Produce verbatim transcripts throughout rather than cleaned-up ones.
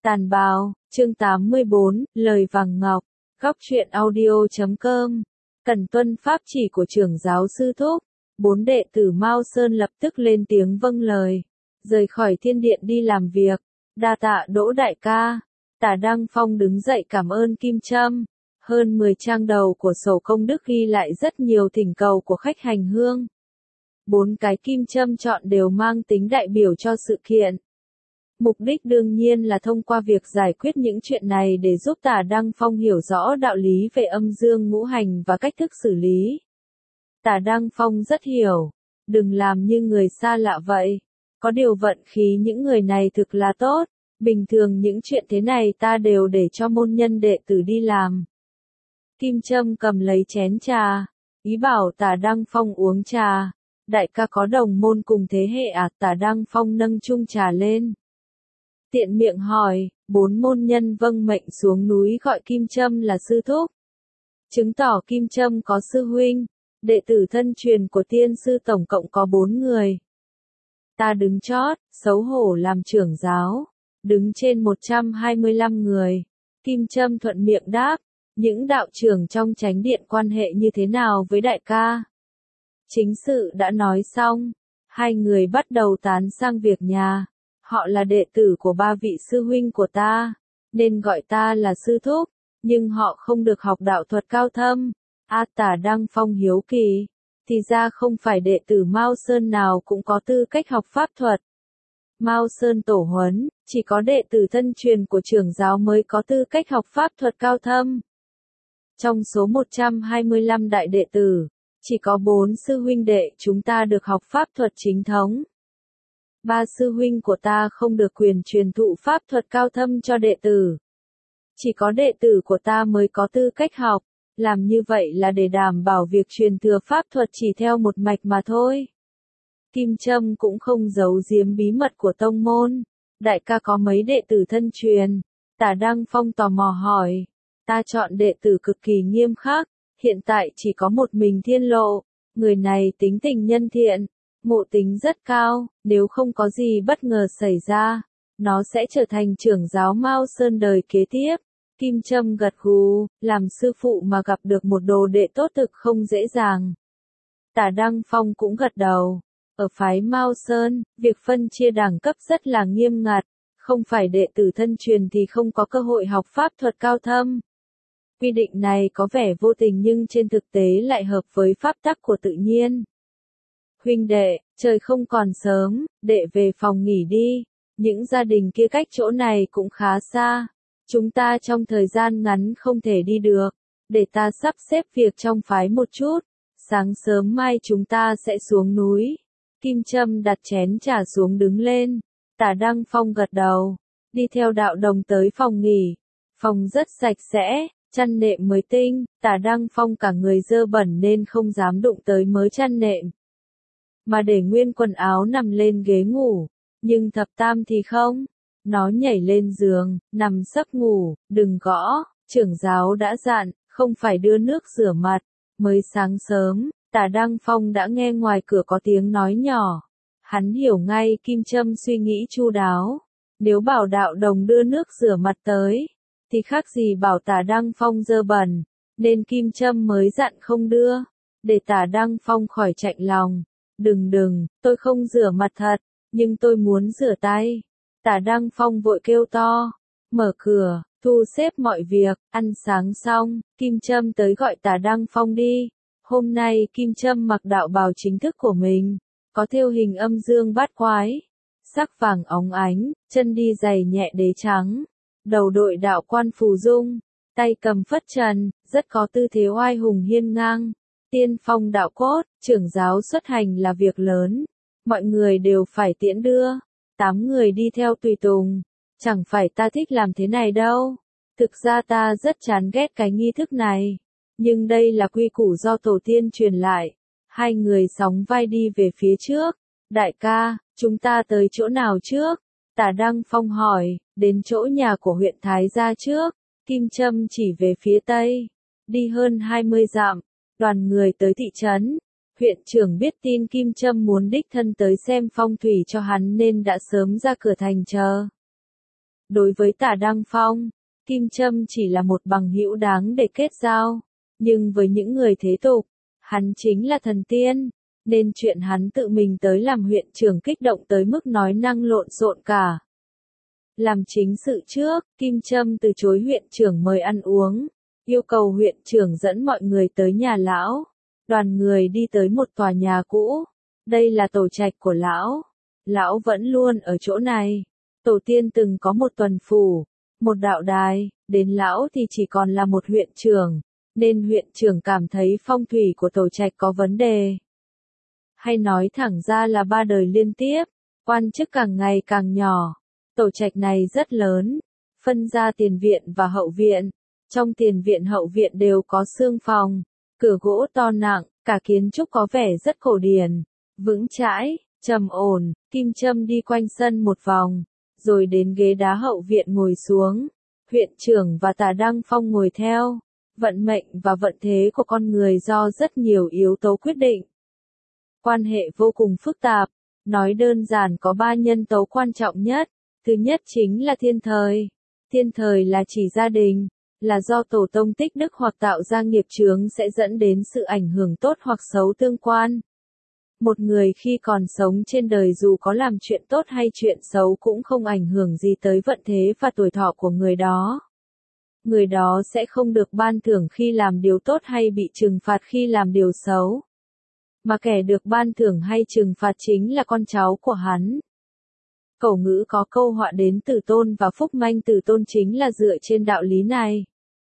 Tàn bào, chương tám mươi bốn, lời vàng ngọc, góc truyện audio chấm com. Cần tuân pháp chỉ của trưởng giáo sư thúc, bốn đệ tử Mao Sơn lập tức lên tiếng vâng lời, rời khỏi thiên điện đi làm việc. Đa tạ Đỗ đại ca. Tả Đăng Phong đứng dậy cảm ơn Kim Trâm. Hơn mười trang đầu của sổ công đức ghi lại rất nhiều thỉnh cầu của khách hành hương. Bốn cái kim châm chọn đều mang tính đại biểu cho sự kiện. Mục đích đương nhiên là thông qua việc giải quyết những chuyện này để giúp Tả Đăng Phong hiểu rõ đạo lý về âm dương ngũ hành và cách thức xử lý. Tả Đăng Phong rất hiểu, đừng làm như người xa lạ vậy. Có điều vận khí những người này thực là tốt, bình thường những chuyện thế này ta đều để cho môn nhân đệ tử đi làm. Kim Trâm cầm lấy chén trà, ý bảo Tả Đăng Phong uống trà. Đại ca có đồng môn cùng thế hệ à? Tả Đăng Phong nâng chung trà lên. Tiện miệng hỏi, bốn môn nhân vâng mệnh xuống núi gọi Kim Trâm là sư thúc. Chứng tỏ Kim Trâm có sư huynh, đệ tử thân truyền của tiên sư tổng cộng có bốn người. Ta đứng chót, xấu hổ làm trưởng giáo, đứng trên một trăm hai mươi lăm người. Kim Trâm thuận miệng đáp, những đạo trưởng trong chánh điện quan hệ như thế nào với đại ca? Chính sự đã nói xong, hai người bắt đầu tán sang việc nhà. Họ là đệ tử của ba vị sư huynh của ta, nên gọi ta là sư thúc, nhưng họ không được học đạo thuật cao thâm. A Tả Đăng Phong hiếu kỳ, thì ra không phải đệ tử Mao Sơn nào cũng có tư cách học pháp thuật. Mao Sơn tổ huấn, chỉ có đệ tử thân truyền của trưởng giáo mới có tư cách học pháp thuật cao thâm. Trong số một trăm hai mươi lăm đại đệ tử, chỉ có bốn sư huynh đệ chúng ta được học pháp thuật chính thống. Ba sư huynh của ta không được quyền truyền thụ pháp thuật cao thâm cho đệ tử. Chỉ có đệ tử của ta mới có tư cách học, làm như vậy là để đảm bảo việc truyền thừa pháp thuật chỉ theo một mạch mà thôi. Kim Trâm cũng không giấu giếm bí mật của tông môn. Đại ca có mấy đệ tử thân truyền? Tả Đăng Phong tò mò hỏi. Ta chọn đệ tử cực kỳ nghiêm khắc, hiện tại chỉ có một mình Thiên Lộ, người này tính tình nhân thiện. Ngộ tính rất cao, nếu không có gì bất ngờ xảy ra, nó sẽ trở thành trưởng giáo Mao Sơn đời kế tiếp. Kim Trâm gật gù, làm sư phụ mà gặp được một đồ đệ tốt thực không dễ dàng. Tả Đăng Phong cũng gật đầu. Ở phái Mao Sơn, việc phân chia đẳng cấp rất là nghiêm ngặt, không phải đệ tử thân truyền thì không có cơ hội học pháp thuật cao thâm. Quy định này có vẻ vô tình nhưng trên thực tế lại hợp với pháp tắc của tự nhiên. Huynh đệ, trời không còn sớm, đệ về phòng nghỉ đi. Những gia đình kia cách chỗ này cũng khá xa. Chúng ta trong thời gian ngắn không thể đi được. Để ta sắp xếp việc trong phái một chút. Sáng sớm mai chúng ta sẽ xuống núi. Kim Trâm đặt chén trà xuống đứng lên. Tả Đăng Phong gật đầu. Đi theo đạo đồng tới phòng nghỉ. Phòng rất sạch sẽ, chăn nệm mới tinh. Tả Đăng Phong cả người dơ bẩn nên không dám đụng tới mớ chăn nệm, mà để nguyên quần áo nằm lên ghế ngủ. Nhưng thập tam thì không. Nó nhảy lên giường, nằm sấp ngủ, đừng gõ, trưởng giáo đã dặn, không phải đưa nước rửa mặt. Mới sáng sớm, Tả Đăng Phong đã nghe ngoài cửa có tiếng nói nhỏ. Hắn hiểu ngay Kim Trâm suy nghĩ chu đáo. Nếu bảo đạo đồng đưa nước rửa mặt tới, thì khác gì bảo Tả Đăng Phong dơ bẩn, nên Kim Trâm mới dặn không đưa, để Tả Đăng Phong khỏi chạnh lòng. Đừng đừng, tôi không rửa mặt thật, nhưng tôi muốn rửa tay. Tả Đăng Phong vội kêu to, mở cửa, thu xếp mọi việc. Ăn sáng xong, Kim Trâm tới gọi Tả Đăng Phong đi. Hôm nay Kim Trâm mặc đạo bào chính thức của mình, có thêu hình âm dương bát quái, sắc vàng óng ánh, chân đi giày nhẹ đế trắng, đầu đội đạo quan phù dung, tay cầm phất trần, rất có tư thế oai hùng hiên ngang. Tiên phong đạo cốt, trưởng giáo xuất hành là việc lớn, mọi người đều phải tiễn đưa. Tám người đi theo tùy tùng, chẳng phải ta thích làm thế này đâu. Thực ra ta rất chán ghét cái nghi thức này, nhưng đây là quy củ do tổ tiên truyền lại. Hai người sóng vai đi về phía trước. Đại ca, chúng ta tới chỗ nào trước? Tả Đăng Phong hỏi. Đến chỗ nhà của huyện Thái Gia trước. Kim Trâm chỉ về phía tây. Đi hơn hai mươi dặm. Đoàn người tới thị trấn. Huyện trưởng biết tin Kim Trâm muốn đích thân tới xem phong thủy cho hắn nên đã sớm ra cửa thành chờ. Đối với Tả Đăng Phong, Kim Trâm chỉ là một bằng hữu đáng để kết giao, nhưng với những người thế tục, hắn chính là thần tiên, nên chuyện hắn tự mình tới làm huyện trưởng kích động tới mức nói năng lộn xộn cả. Làm chính sự trước, Kim Trâm từ chối huyện trưởng mời ăn uống, yêu cầu huyện trưởng dẫn mọi người tới nhà lão. Đoàn người đi tới một tòa nhà cũ, đây là tổ trạch của lão. Lão vẫn luôn ở chỗ này. Tổ tiên từng có một tuần phủ, một đạo đài, đến lão thì chỉ còn là một huyện trưởng, nên huyện trưởng cảm thấy phong thủy của tổ trạch có vấn đề. Hay nói thẳng ra là ba đời liên tiếp, quan chức càng ngày càng nhỏ. Tổ trạch này rất lớn, phân ra tiền viện và hậu viện. Trong tiền viện hậu viện đều có xương phòng, cửa gỗ to nặng, cả kiến trúc có vẻ rất cổ điển, vững chãi, trầm ổn. Kim Trâm đi quanh sân một vòng, rồi đến ghế đá hậu viện ngồi xuống. Huyện trưởng và Tả Đăng Phong ngồi theo. Vận mệnh và vận thế của con người do rất nhiều yếu tố quyết định. Quan hệ vô cùng phức tạp, nói đơn giản có ba nhân tố quan trọng nhất. Thứ nhất chính là thiên thời. Thiên thời là chỉ gia đình, là do tổ tông tích đức hoặc tạo ra nghiệp chướng sẽ dẫn đến sự ảnh hưởng tốt hoặc xấu tương quan. Một người khi còn sống trên đời dù có làm chuyện tốt hay chuyện xấu cũng không ảnh hưởng gì tới vận thế và tuổi thọ của người đó. Người đó sẽ không được ban thưởng khi làm điều tốt hay bị trừng phạt khi làm điều xấu. Mà kẻ được ban thưởng hay trừng phạt chính là con cháu của hắn. Cổ ngữ có câu họa đến tử tôn và phúc manh tử tôn chính là dựa trên đạo lý này.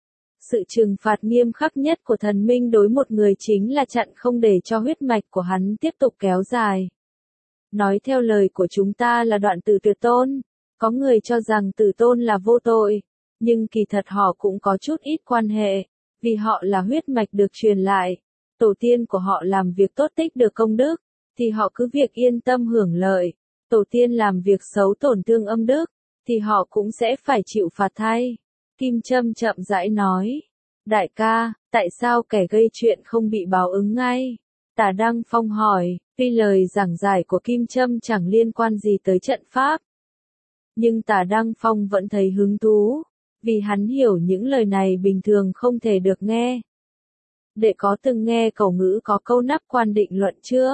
Sự trừng phạt nghiêm khắc nhất của thần minh đối một người chính là chặn không để cho huyết mạch của hắn tiếp tục kéo dài. Nói theo lời của chúng ta là đoạn tử tuyệt tôn. Có người cho rằng tử tôn là vô tội, nhưng kỳ thật họ cũng có chút ít quan hệ, vì họ là huyết mạch được truyền lại. Tổ tiên của họ làm việc tốt tích được công đức, thì họ cứ việc yên tâm hưởng lợi. Tổ tiên làm việc xấu tổn thương âm đức, thì họ cũng sẽ phải chịu phạt thay. Kim Trâm chậm rãi nói. Đại ca, tại sao kẻ gây chuyện không bị báo ứng ngay? Tả Đăng Phong hỏi, tuy lời giảng giải của Kim Trâm chẳng liên quan gì tới trận pháp. Nhưng Tả Đăng Phong vẫn thấy hứng thú, vì hắn hiểu những lời này bình thường không thể được nghe. Đệ có từng nghe cầu ngữ có câu nắp quan định luận chưa?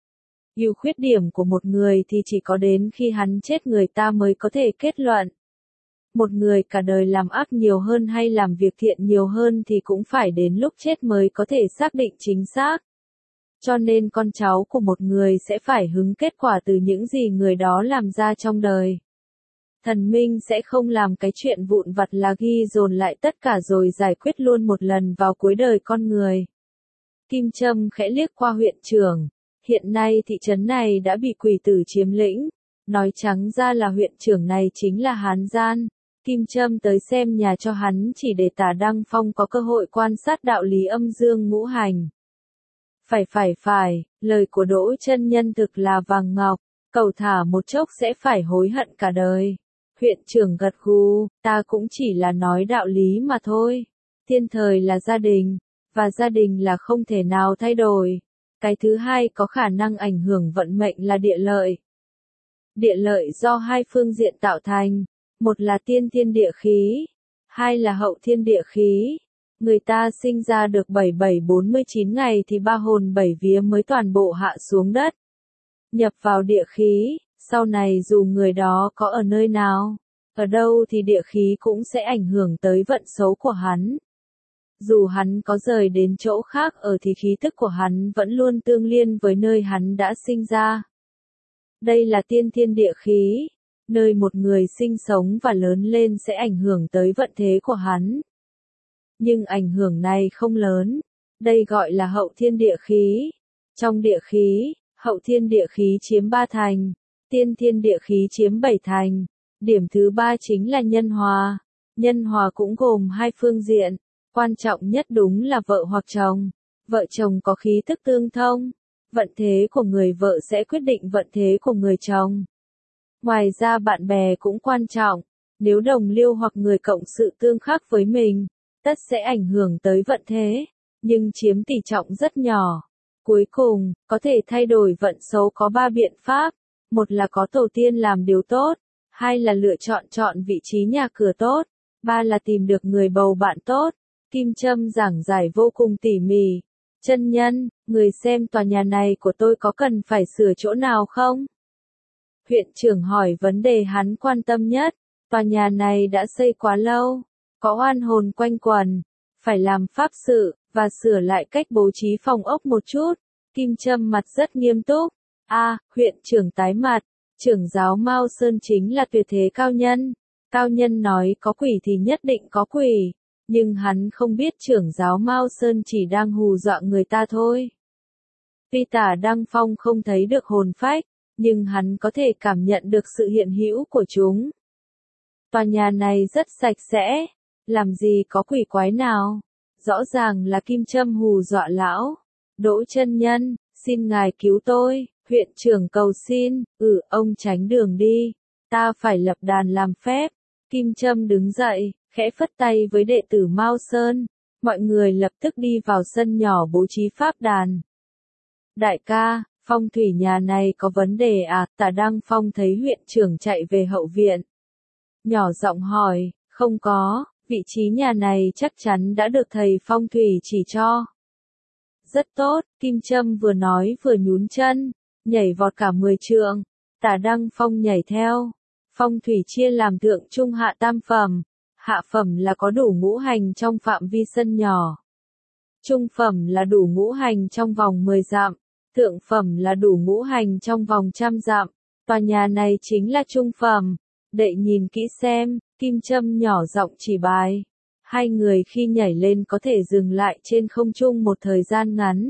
Ưu khuyết điểm của một người thì chỉ có đến khi hắn chết người ta mới có thể kết luận. Một người cả đời làm ác nhiều hơn hay làm việc thiện nhiều hơn thì cũng phải đến lúc chết mới có thể xác định chính xác. Cho nên con cháu của một người sẽ phải hứng kết quả từ những gì người đó làm ra trong đời. Thần minh sẽ không làm cái chuyện vụn vặt là ghi dồn lại tất cả rồi giải quyết luôn một lần vào cuối đời con người. Kim Trâm khẽ liếc qua huyện trưởng. Hiện nay thị trấn này đã bị quỷ tử chiếm lĩnh. Nói trắng ra là huyện trưởng này chính là Hán Gian. Kim Trâm tới xem nhà cho hắn chỉ để Tả Đăng Phong có cơ hội quan sát đạo lý âm dương ngũ hành. Phải phải phải, lời của Đỗ chân nhân thực là vàng ngọc, cầu thả một chốc sẽ phải hối hận cả đời. Huyện trưởng gật gù, ta cũng chỉ là nói đạo lý mà thôi. Thiên thời là gia đình, và gia đình là không thể nào thay đổi. Cái thứ hai có khả năng ảnh hưởng vận mệnh là địa lợi. Địa lợi do hai phương diện tạo thành, một là tiên thiên địa khí, hai là hậu thiên địa khí. Người ta sinh ra được bảy bảy bốn mươi chín ngày thì ba hồn bảy vía mới toàn bộ hạ xuống đất. Nhập vào địa khí, sau này dù người đó có ở nơi nào, ở đâu thì địa khí cũng sẽ ảnh hưởng tới vận số của hắn. Dù hắn có rời đến chỗ khác ở thì khí tức của hắn vẫn luôn tương liên với nơi hắn đã sinh ra. Đây là tiên thiên địa khí, nơi một người sinh sống và lớn lên sẽ ảnh hưởng tới vận thế của hắn. Nhưng ảnh hưởng này không lớn, đây gọi là hậu thiên địa khí. Trong địa khí, hậu thiên địa khí chiếm ba thành, tiên thiên địa khí chiếm bảy thành. Điểm thứ ba chính là nhân hòa. Nhân hòa cũng gồm hai phương diện, quan trọng nhất đúng là vợ hoặc chồng. Vợ chồng có khí tức tương thông, vận thế của người vợ sẽ quyết định vận thế của người chồng. Ngoài ra bạn bè cũng quan trọng, nếu đồng liêu hoặc người cộng sự tương khắc với mình, tất sẽ ảnh hưởng tới vận thế, nhưng chiếm tỷ trọng rất nhỏ. Cuối cùng, có thể thay đổi vận xấu có ba biện pháp, một là có tổ tiên làm điều tốt, hai là lựa chọn chọn vị trí nhà cửa tốt, ba là tìm được người bầu bạn tốt. Kim Trâm giảng giải vô cùng tỉ mỉ. Chân nhân, người xem tòa nhà này của tôi có cần phải sửa chỗ nào không? Huyện trưởng hỏi vấn đề hắn quan tâm nhất. Tòa nhà này đã xây quá lâu, có oan hồn quanh quẩn, phải làm pháp sự, và sửa lại cách bố trí phòng ốc một chút. Kim Trâm mặt rất nghiêm túc. A, huyện trưởng tái mặt, trưởng giáo Mao Sơn chính là tuyệt thế cao nhân. Cao nhân nói có quỷ thì nhất định có quỷ, nhưng hắn không biết trưởng giáo Mao Sơn chỉ đang hù dọa người ta thôi. Tuy Tả Đăng Phong không thấy được hồn phách, nhưng hắn có thể cảm nhận được sự hiện hữu của chúng. Tòa nhà này rất sạch sẽ, làm gì có quỷ quái nào, rõ ràng là Kim Trâm hù dọa lão. Đỗ chân nhân, xin ngài cứu tôi, huyện trưởng cầu xin. Ừ, ông tránh đường đi, ta phải lập đàn làm phép. Kim Trâm đứng dậy, khẽ phất tay với đệ tử Mao Sơn, mọi người lập tức đi vào sân nhỏ bố trí pháp đàn. Đại ca, phong thủy nhà này có vấn đề à? Tả Đăng Phong thấy huyện trưởng chạy về hậu viện, nhỏ giọng hỏi. Không có, vị trí nhà này chắc chắn đã được thầy phong thủy chỉ cho. Rất tốt, Kim Trâm vừa nói vừa nhún chân, nhảy vọt cả mười trượng. Tả Đăng Phong nhảy theo. Phong thủy chia làm thượng trung hạ tam phẩm. Hạ phẩm là có đủ ngũ hành trong phạm vi sân nhỏ. Trung phẩm là đủ ngũ hành trong vòng mười dặm. Thượng phẩm là đủ ngũ hành trong vòng trăm dặm. Tòa nhà này chính là trung phẩm. Đệ nhìn kỹ xem, Kim Trâm nhỏ giọng chỉ bài. Hai người khi nhảy lên có thể dừng lại trên không trung một thời gian ngắn.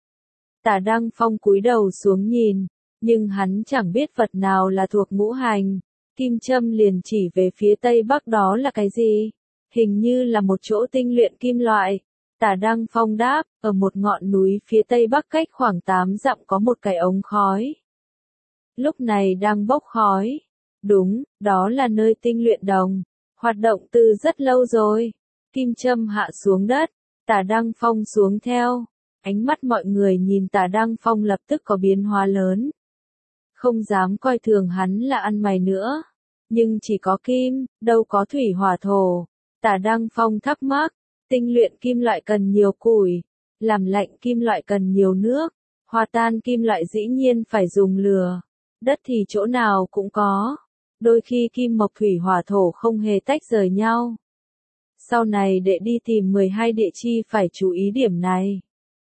Tả Đăng Phong cúi đầu xuống nhìn, nhưng hắn chẳng biết vật nào là thuộc ngũ hành. Kim Trâm liền chỉ về phía tây bắc, đó là cái gì? Hình như là một chỗ tinh luyện kim loại. Tả Đăng Phong đáp, ở một ngọn núi phía tây bắc cách khoảng tám dặm có một cái ống khói. Lúc này đang bốc khói. Đúng, đó là nơi tinh luyện đồng, hoạt động từ rất lâu rồi. Kim Trâm hạ xuống đất, Tả Đăng Phong xuống theo. Ánh mắt mọi người nhìn Tả Đăng Phong lập tức có biến hóa lớn. Không dám coi thường hắn là ăn mày nữa. Nhưng chỉ có kim, đâu có thủy hỏa thổ. Tả Đăng Phong thắc mắc, tinh luyện kim loại cần nhiều củi, làm lạnh kim loại cần nhiều nước, hòa tan kim loại dĩ nhiên phải dùng lửa. Đất thì chỗ nào cũng có. Đôi khi kim mộc thủy hỏa thổ không hề tách rời nhau. Sau này đệ đi tìm mười hai địa chi phải chú ý điểm này.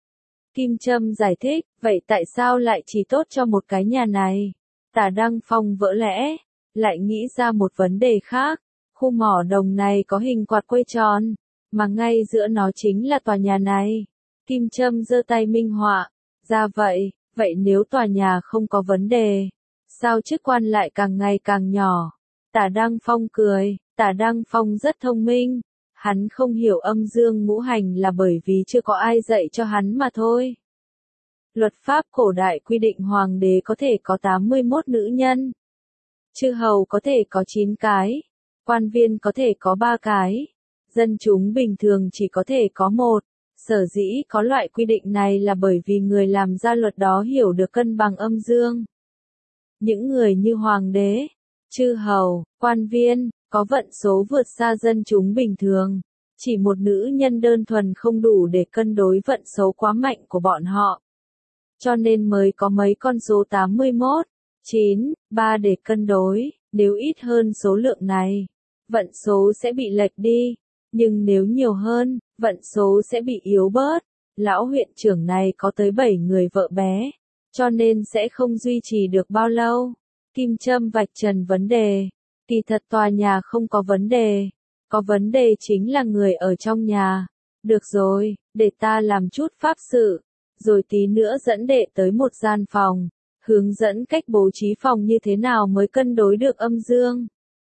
Kim Trâm giải thích, vậy tại sao lại chỉ tốt cho một cái nhà này? Tả Đăng Phong vỡ lẽ, lại nghĩ ra một vấn đề khác. Khu mỏ đồng này có hình quạt quay tròn, mà ngay giữa nó chính là tòa nhà này. Kim Trâm giơ tay minh họa, ra vậy, vậy nếu tòa nhà không có vấn đề, sao chức quan lại càng ngày càng nhỏ? Tả Đăng Phong cười, Tả Đăng Phong rất thông minh, hắn không hiểu âm dương ngũ hành là bởi vì chưa có ai dạy cho hắn mà thôi. Luật pháp cổ đại quy định hoàng đế có thể có tám mươi mốt nữ nhân, chư hầu có thể có chín cái, quan viên có thể có ba cái, dân chúng bình thường chỉ có thể có một. Sở dĩ có loại quy định này là bởi vì người làm ra luật đó hiểu được cân bằng âm dương. Những người như hoàng đế, chư hầu, quan viên, có vận số vượt xa dân chúng bình thường. Chỉ một nữ nhân đơn thuần không đủ để cân đối vận số quá mạnh của bọn họ. Cho nên mới có mấy con số tám mươi mốt, chín, ba để cân đối. Nếu ít hơn số lượng này, vận số sẽ bị lệch đi. Nhưng nếu nhiều hơn, vận số sẽ bị yếu bớt. Lão huyện trưởng này có tới bảy người vợ bé, cho nên sẽ không duy trì được bao lâu. Kim Trâm vạch trần vấn đề. Kỳ thật tòa nhà không có vấn đề. Có vấn đề chính là người ở trong nhà. Được rồi, để ta làm chút pháp sự. Rồi tí nữa dẫn đệ tới một gian phòng. Hướng dẫn cách bố trí phòng như thế nào mới cân đối được âm dương.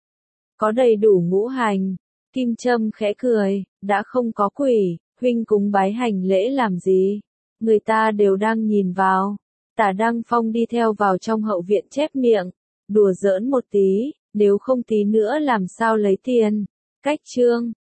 Có đầy đủ ngũ hành. Kim Trâm khẽ cười, đã không có quỷ, huynh cúng bái hành lễ làm gì? Người ta đều đang nhìn vào. Tả Đăng Phong đi theo vào trong hậu viện chép miệng, đùa giỡn một tí, nếu không tí nữa làm sao lấy tiền. Cách chương